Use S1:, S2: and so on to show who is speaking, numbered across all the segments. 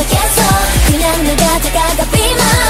S1: 계속 그냥 내가 다가가 be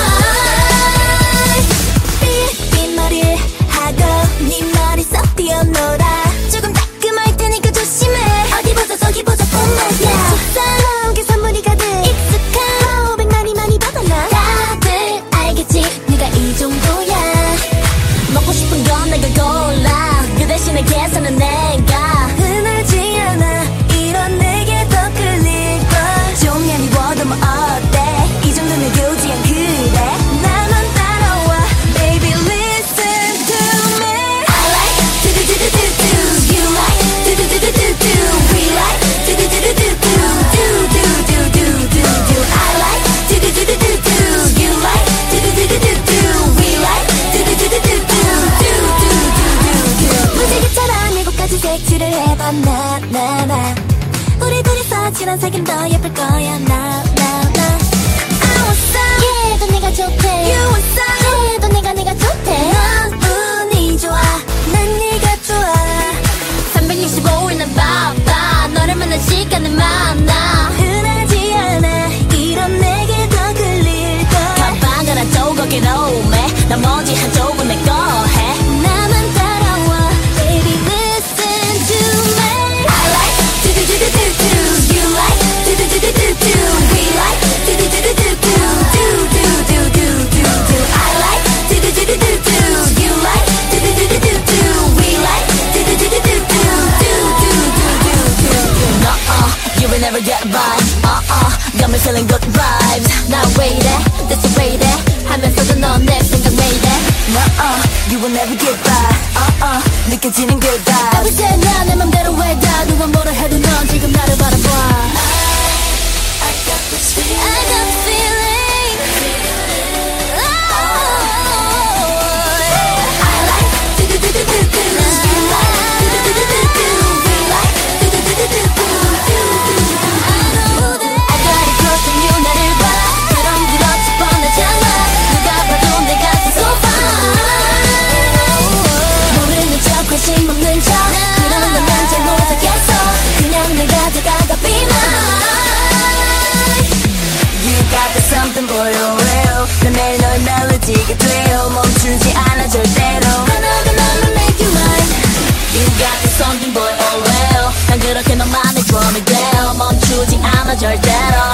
S1: mine. 빗머리를 하고 네 머리 쏙 뛰어놀아. 조금 따끔할 테니까 조심해. 어디 보자 저기 보자 뿜어야 속상하게 선물이 가득 익숙한 고백만이 많이 받아놔. 다들 알겠지 네가 이 정도야. 먹고 싶은 건 내가 골라. 그 대신에 계산은 내가. 흔하지 않아 이런 내게 더 끌릴걸. 좀 얄미워도 뭐 어때. 이 정도는 굳이 안 그래. 나만 따라와 baby listen to me. I like do-do-do-do-do-do. You like do-do-do-do-do-do. We like do-do-do-do-do-do. Do-do-do-do-do-do. I like do-do-do-do-do-do. You like do-do-do-do-do-do. We like do-do-do-do-do-do. 무지개처럼 7가지 색칠을 해봐 나 우리 둘이서 친한 사귐 더 예쁠 거야 나 I want some 얘도 네가 좋대. You want some 얘도 네가 좋대. 넌 운이 좋아 난 네가 좋아. 365일은 바빠 너를 만날 시간은 많아. 흔하지 않아 이런 내게 더 끌릴걸. 가방을 한쪽 어깨로 매 나머지 한쪽은 내 거 해. 나만 따라와 baby listen to me. I like do-do-do-do-do-do. You like do-do-do-do-do-do. We like do-do-do-do-do-do. Do-do-do-do-do-do. I like do-do-do-do-do-do. You like do-do-do-do-do-do. We like do-do-do-do-do-do. Do-do-do-do-do. You will never get by. Got me feeling good vibes. Now wait it, this is wait it. 하면서도 넌 내 생각 왜 이래. You will never get by. 느껴지는 good vibes. Every day 나 내 맘대로 해 다. 누가 뭐라 해도 넌 지금 나를 바라봐. I got this feeling. I got this feeling. I like do-do-do-do-do-do. You like do-do-do-do-do-do. We like do-do-do-do-do-do. I got it close to you 나를 봐. 그럼 그렇지 뻔하잖아. 누가 봐도 내가 so fine. 모르는 척 관심 없는 척 그러는 건 난 잘 못하겠어. 그냥 내가 다가가 be mine. You got the something boy oh well. 난 매일 너의 멜로디가 돼요. 멈추지 않아 절대로. 하나가 너를 make you mine. You got the something boy oh well. 난 그렇게 너만의 드럼이 돼요. 멈추지 않아 절대로.